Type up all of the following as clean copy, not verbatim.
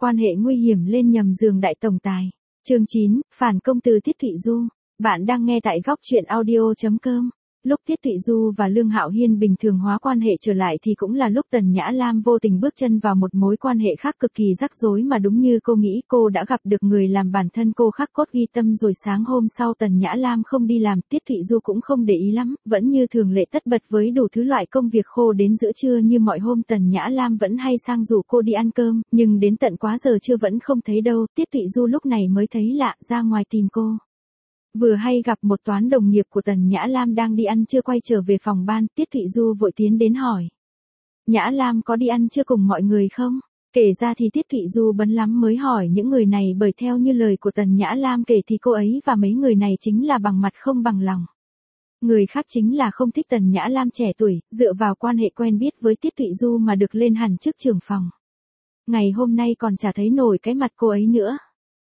Quan hệ nguy hiểm lên nhầm giường đại tổng tài. Chương 9, phản công từ Tiết Thụy Du. Bạn đang nghe tại góc truyện audio.com. Lúc Tiết Thụy Du và Lương Hạo Hiên bình thường hóa quan hệ trở lại thì cũng là lúc Tần Nhã Lam vô tình bước chân vào một mối quan hệ khác cực kỳ rắc rối mà đúng như cô nghĩ, cô đã gặp được người làm bản thân cô khắc cốt ghi tâm rồi. Sáng hôm sau Tần Nhã Lam không đi làm, Tiết Thụy Du cũng không để ý lắm, vẫn như thường lệ tất bật với đủ thứ loại công việc khô. Đến giữa trưa như mọi hôm Tần Nhã Lam vẫn hay sang rủ cô đi ăn cơm, nhưng đến tận quá giờ trưa vẫn không thấy đâu. Tiết Thụy Du lúc này mới thấy lạ, ra ngoài tìm cô. Vừa hay gặp một toán đồng nghiệp của Tần Nhã Lam đang đi ăn trưa quay trở về phòng ban, Tiết Thụy Du vội tiến đến hỏi. Nhã Lam có đi ăn trưa cùng mọi người không? Kể ra thì Tiết Thụy Du bấn lắm mới hỏi những người này, bởi theo như lời của Tần Nhã Lam kể thì cô ấy và mấy người này chính là bằng mặt không bằng lòng. Người khác chính là không thích Tần Nhã Lam trẻ tuổi, dựa vào quan hệ quen biết với Tiết Thụy Du mà được lên hẳn chức trưởng phòng. Ngày hôm nay còn chả thấy nổi cái mặt cô ấy nữa.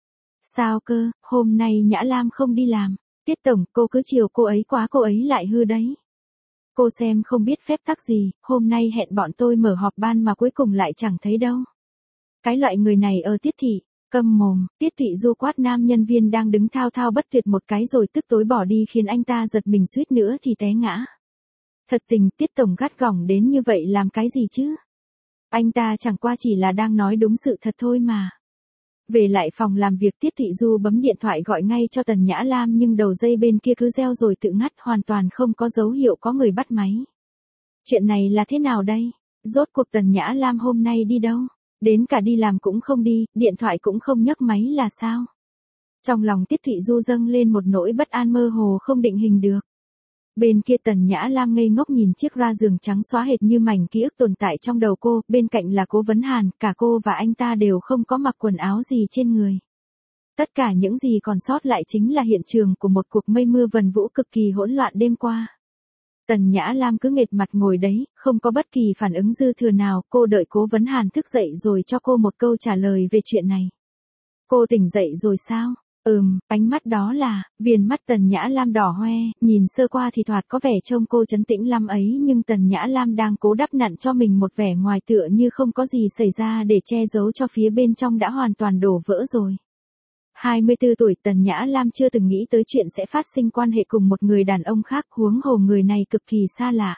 Sao cơ, hôm nay Nhã Lam không đi làm. Tiết tổng, cô cứ chiều cô ấy quá, cô ấy lại hư đấy. Cô xem không biết phép tắc gì, hôm nay hẹn bọn tôi mở họp ban mà cuối cùng lại chẳng thấy đâu. Cái loại người này ở Tiết thị, câm mồm. Tiết Thụy Du quát nam nhân viên đang đứng thao thao bất tuyệt một cái rồi tức tối bỏ đi, khiến anh ta giật mình suýt nữa thì té ngã. Thật tình, Tiết tổng gắt gỏng đến như vậy làm cái gì chứ? Anh ta chẳng qua chỉ là đang nói đúng sự thật thôi mà. Về lại phòng làm việc, Tiết Thụy Du bấm điện thoại gọi ngay cho Tần Nhã Lam, nhưng đầu dây bên kia cứ reo rồi tự ngắt, hoàn toàn không có dấu hiệu có người bắt máy. Chuyện này là thế nào đây? Rốt cuộc Tần Nhã Lam hôm nay đi đâu? Đến cả đi làm cũng không đi, điện thoại cũng không nhấc máy là sao? Trong lòng Tiết Thụy Du dâng lên một nỗi bất an mơ hồ không định hình được. Bên kia Tần Nhã Lam ngây ngốc nhìn chiếc ra giường trắng xóa hệt như mảnh ký ức tồn tại trong đầu cô, bên cạnh là Cố Vấn Hàn, cả cô và anh ta đều không có mặc quần áo gì trên người. Tất cả những gì còn sót lại chính là hiện trường của một cuộc mây mưa vần vũ cực kỳ hỗn loạn đêm qua. Tần Nhã Lam cứ nghệt mặt ngồi đấy, không có bất kỳ phản ứng dư thừa nào, cô đợi Cố Vấn Hàn thức dậy rồi cho cô một câu trả lời về chuyện này. Cô tỉnh dậy rồi sao? Ánh mắt đó là, viền mắt Tần Nhã Lam đỏ hoe, nhìn sơ qua thì thoạt có vẻ trông cô trấn tĩnh lắm ấy, nhưng Tần Nhã Lam đang cố đắp nặn cho mình một vẻ ngoài tựa như không có gì xảy ra để che giấu cho phía bên trong đã hoàn toàn đổ vỡ rồi. 24 tuổi Tần Nhã Lam chưa từng nghĩ tới chuyện sẽ phát sinh quan hệ cùng một người đàn ông khác, huống hồ người này cực kỳ xa lạ.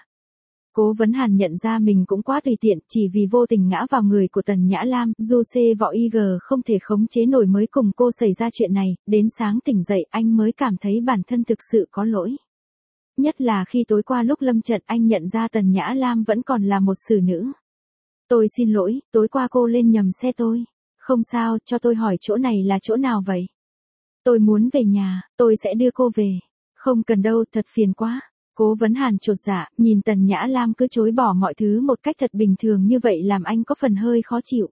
Cố Vấn Hàn nhận ra mình cũng quá tùy tiện, chỉ vì vô tình ngã vào người của Tần Nhã Lam, Du C võ IG không thể khống chế nổi mới cùng cô xảy ra chuyện này, đến sáng tỉnh dậy anh mới cảm thấy bản thân thực sự có lỗi. Nhất là khi tối qua lúc lâm trận anh nhận ra Tần Nhã Lam vẫn còn là một xử nữ. Tôi xin lỗi, tối qua cô lên nhầm xe tôi. Không sao, cho tôi hỏi chỗ này là chỗ nào vậy? Tôi muốn về nhà, tôi sẽ đưa cô về. Không cần đâu, thật phiền quá. Cố Vấn Hàn chột dạ, nhìn Tần Nhã Lam cứ chối bỏ mọi thứ một cách thật bình thường như vậy làm anh có phần hơi khó chịu.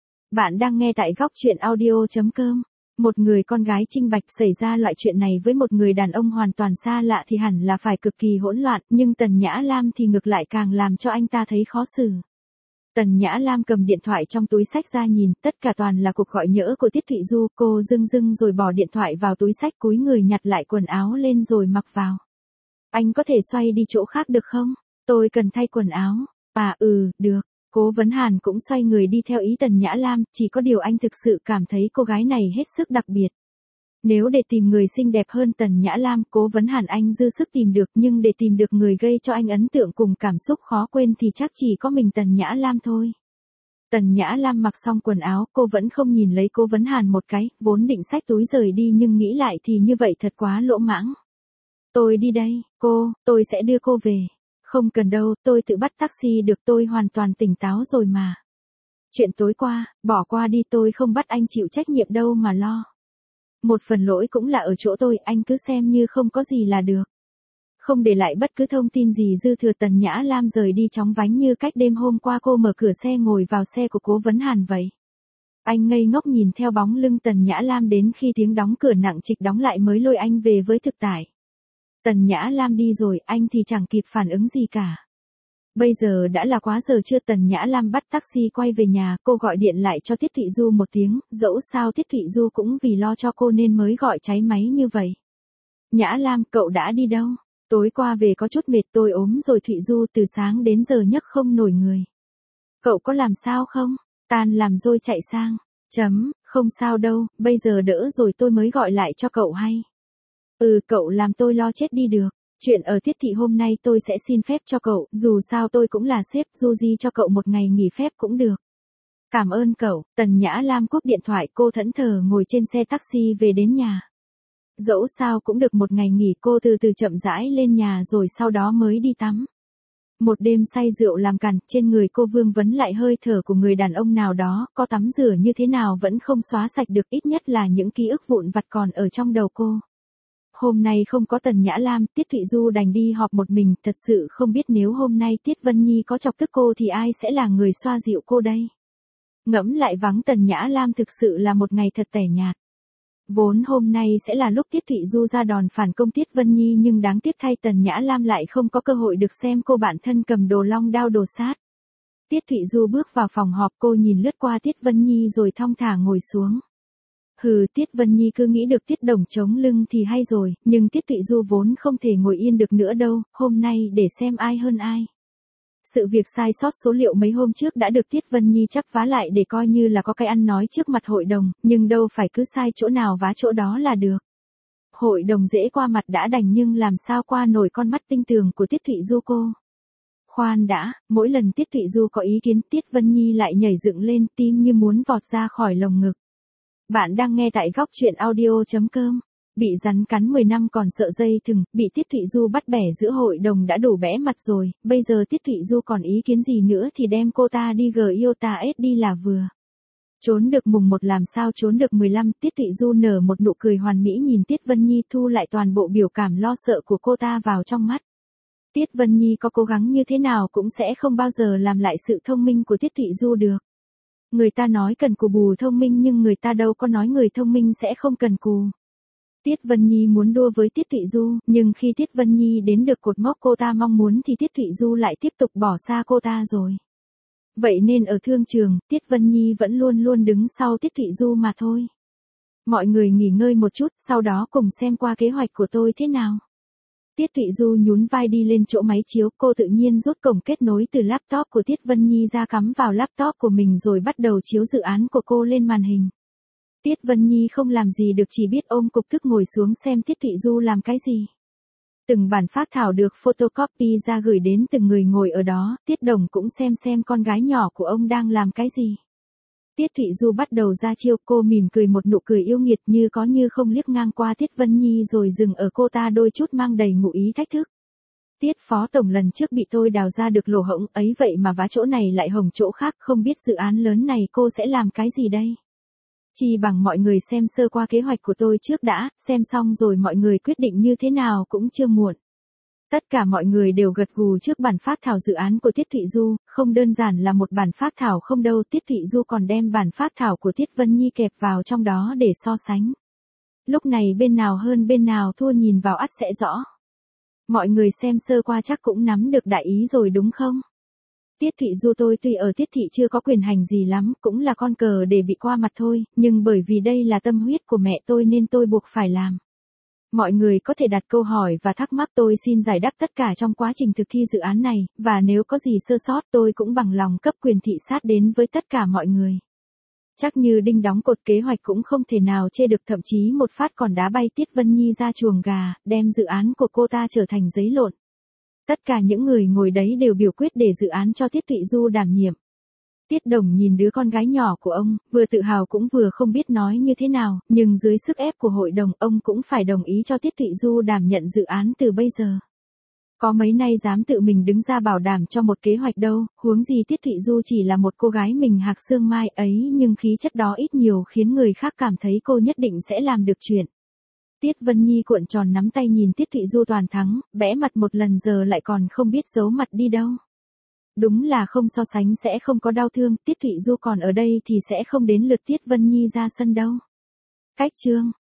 Bạn đang nghe tại góc truyện audio.com. Một người con gái trinh bạch xảy ra loại chuyện này với một người đàn ông hoàn toàn xa lạ thì hẳn là phải cực kỳ hỗn loạn, nhưng Tần Nhã Lam thì ngược lại càng làm cho anh ta thấy khó xử. Tần Nhã Lam cầm điện thoại trong túi xách ra nhìn, tất cả toàn là cuộc gọi nhỡ của Tiết Thụy Du, cô dưng rồi bỏ điện thoại vào túi xách, cúi người nhặt lại quần áo lên rồi mặc vào. Anh có thể xoay đi chỗ khác được không? Tôi cần thay quần áo. Được. Cố Vấn Hàn cũng xoay người đi theo ý Tần Nhã Lam, chỉ có điều anh thực sự cảm thấy cô gái này hết sức đặc biệt. Nếu để tìm người xinh đẹp hơn Tần Nhã Lam, Cố Vấn Hàn anh dư sức tìm được, nhưng để tìm được người gây cho anh ấn tượng cùng cảm xúc khó quên thì chắc chỉ có mình Tần Nhã Lam thôi. Tần Nhã Lam mặc xong quần áo, cô vẫn không nhìn lấy Cố Vấn Hàn một cái, vốn định xách túi rời đi nhưng nghĩ lại thì như vậy thật quá lỗ mãng. Tôi đi đây, tôi sẽ đưa cô về. Không cần đâu, tôi tự bắt taxi được, tôi hoàn toàn tỉnh táo rồi mà. Chuyện tối qua, bỏ qua đi, tôi không bắt anh chịu trách nhiệm đâu mà lo. Một phần lỗi cũng là ở chỗ tôi, anh cứ xem như không có gì là được. Không để lại bất cứ thông tin gì dư thừa, Tần Nhã Lam rời đi chóng vánh như cách đêm hôm qua cô mở cửa xe ngồi vào xe của Cố Vấn Hàn vậy. Anh ngây ngốc nhìn theo bóng lưng Tần Nhã Lam đến khi tiếng đóng cửa nặng trịch đóng lại mới lôi anh về với thực tại. Tần Nhã Lam đi rồi, anh thì chẳng kịp phản ứng gì cả. Bây giờ đã là quá giờ trưa, Tần Nhã Lam bắt taxi quay về nhà, cô gọi điện lại cho Tiết Thụy Du một tiếng, dẫu sao Tiết Thụy Du cũng vì lo cho cô nên mới gọi cháy máy như vậy. Nhã Lam, cậu đã đi đâu? Tối qua về có chút mệt, tôi ốm rồi Thụy Du, từ sáng đến giờ nhấc không nổi người. Cậu có làm sao không? Tan làm rồi chạy sang. Không sao đâu, bây giờ đỡ rồi tôi mới gọi lại cho cậu hay. Cậu làm tôi lo chết đi được. Chuyện ở Tiết thị hôm nay tôi sẽ xin phép cho cậu, dù sao tôi cũng là sếp, dù gì cho cậu một ngày nghỉ phép cũng được. Cảm ơn cậu, Tần Nhã Lam cúp điện thoại, cô thẫn thờ ngồi trên xe taxi về đến nhà. Dẫu sao cũng được một ngày nghỉ, cô từ từ chậm rãi lên nhà rồi sau đó mới đi tắm. Một đêm say rượu làm cằn, trên người cô vương vấn lại hơi thở của người đàn ông nào đó, có tắm rửa như thế nào vẫn không xóa sạch được, ít nhất là những ký ức vụn vặt còn ở trong đầu cô. Hôm nay không có Tần Nhã Lam, Tiết Thụy Du đành đi họp một mình, thật sự không biết nếu hôm nay Tiết Vân Nhi có chọc tức cô thì ai sẽ là người xoa dịu cô đây. Ngẫm lại vắng Tần Nhã Lam thực sự là một ngày thật tẻ nhạt. Vốn hôm nay sẽ là lúc Tiết Thụy Du ra đòn phản công Tiết Vân Nhi nhưng đáng tiếc thay Tần Nhã Lam lại không có cơ hội được xem cô bạn thân cầm đồ long đao đồ sát. Tiết Thụy Du bước vào phòng họp, cô nhìn lướt qua Tiết Vân Nhi rồi thong thả ngồi xuống. Tiết Vân Nhi cứ nghĩ được Tiết Đồng chống lưng thì hay rồi, nhưng Tiết Thụy Du vốn không thể ngồi yên được nữa đâu, hôm nay để xem ai hơn ai. Sự việc sai sót số liệu mấy hôm trước đã được Tiết Vân Nhi chắp vá lại để coi như là có cái ăn nói trước mặt hội đồng, nhưng đâu phải cứ sai chỗ nào vá chỗ đó là được. Hội đồng dễ qua mặt đã đành nhưng làm sao qua nổi con mắt tinh tường của Tiết Thụy Du cô. Khoan đã, mỗi lần Tiết Thụy Du có ý kiến Tiết Vân Nhi lại nhảy dựng lên, tim như muốn vọt ra khỏi lồng ngực. Bạn đang nghe tại góc truyện audio.com. Bị rắn cắn 10 năm còn sợ dây thừng, bị Tiết Thụy Du bắt bẻ giữa hội đồng đã đủ bẽ mặt rồi, bây giờ Tiết Thụy Du còn ý kiến gì nữa thì đem cô ta đi Giota S đi là vừa. Trốn được mùng 1 làm sao trốn được 15, Tiết Thụy Du nở một nụ cười hoàn mỹ nhìn Tiết Vân Nhi thu lại toàn bộ biểu cảm lo sợ của cô ta vào trong mắt. Tiết Vân Nhi có cố gắng như thế nào cũng sẽ không bao giờ làm lại sự thông minh của Tiết Thụy Du được. Người ta nói cần cù bù thông minh nhưng người ta đâu có nói người thông minh sẽ không cần cù. Tiết Vân Nhi muốn đua với Tiết Thụy Du, nhưng khi Tiết Vân Nhi đến được cột mốc cô ta mong muốn thì Tiết Thụy Du lại tiếp tục bỏ xa cô ta rồi. Vậy nên ở thương trường, Tiết Vân Nhi vẫn luôn luôn đứng sau Tiết Thụy Du mà thôi. Mọi người nghỉ ngơi một chút, sau đó cùng xem qua kế hoạch của tôi thế nào. Tiết Thụy Du nhún vai đi lên chỗ máy chiếu, cô tự nhiên rút cổng kết nối từ laptop của Tiết Vân Nhi ra cắm vào laptop của mình rồi bắt đầu chiếu dự án của cô lên màn hình. Tiết Vân Nhi không làm gì được chỉ biết ôm cục tức ngồi xuống xem Tiết Thụy Du làm cái gì. Từng bản phác thảo được photocopy ra gửi đến từng người ngồi ở đó, Tiết Đồng cũng xem con gái nhỏ của ông đang làm cái gì. Tiết Thụy Du bắt đầu ra chiêu, cô mỉm cười một nụ cười yêu nghiệt như có như không liếc ngang qua Tiết Vân Nhi rồi dừng ở cô ta đôi chút mang đầy ngụ ý thách thức. Tiết Phó Tổng lần trước bị tôi đào ra được lỗ hổng ấy vậy mà vá chỗ này lại hồng chỗ khác, không biết dự án lớn này cô sẽ làm cái gì đây? Chỉ bằng mọi người xem sơ qua kế hoạch của tôi trước đã, xem xong rồi mọi người quyết định như thế nào cũng chưa muộn. Tất cả mọi người đều gật gù trước bản phác thảo dự án của Tiết Thụy Du, không đơn giản là một bản phác thảo không đâu, Tiết Thụy Du còn đem bản phác thảo của Tiết Vân Nhi kẹp vào trong đó để so sánh. Lúc này bên nào hơn bên nào thua nhìn vào ắt sẽ rõ. Mọi người xem sơ qua chắc cũng nắm được đại ý rồi đúng không? Tiết Thụy Du tôi tuy ở Tiết thị chưa có quyền hành gì lắm, cũng là con cờ để bị qua mặt thôi, nhưng bởi vì đây là tâm huyết của mẹ tôi nên tôi buộc phải làm. Mọi người có thể đặt câu hỏi và thắc mắc tôi xin giải đáp tất cả trong quá trình thực thi dự án này, và nếu có gì sơ sót tôi cũng bằng lòng cấp quyền thị sát đến với tất cả mọi người. Chắc như đinh đóng cột, kế hoạch cũng không thể nào chê được, thậm chí một phát còn đá bay Tiết Vân Nhi ra chuồng gà, đem dự án của cô ta trở thành giấy lộn. Tất cả những người ngồi đấy đều biểu quyết để dự án cho Tiết Thụy Du đảm nhiệm. Tiết Đồng nhìn đứa con gái nhỏ của ông, vừa tự hào cũng vừa không biết nói như thế nào, nhưng dưới sức ép của hội đồng ông cũng phải đồng ý cho Tiết Thụy Du đảm nhận dự án từ bây giờ. Có mấy nay dám tự mình đứng ra bảo đảm cho một kế hoạch đâu, huống gì Tiết Thụy Du chỉ là một cô gái mình hạc xương mai ấy, nhưng khí chất đó ít nhiều khiến người khác cảm thấy cô nhất định sẽ làm được chuyện. Tiết Vân Nhi cuộn tròn nắm tay nhìn Tiết Thụy Du toàn thắng, bẽ mặt một lần giờ lại còn không biết giấu mặt đi đâu. Đúng là không so sánh sẽ không có đau thương, Tiết Thụy Du còn ở đây thì sẽ không đến lượt Tiết Vân Nhi ra sân đâu. Cách chương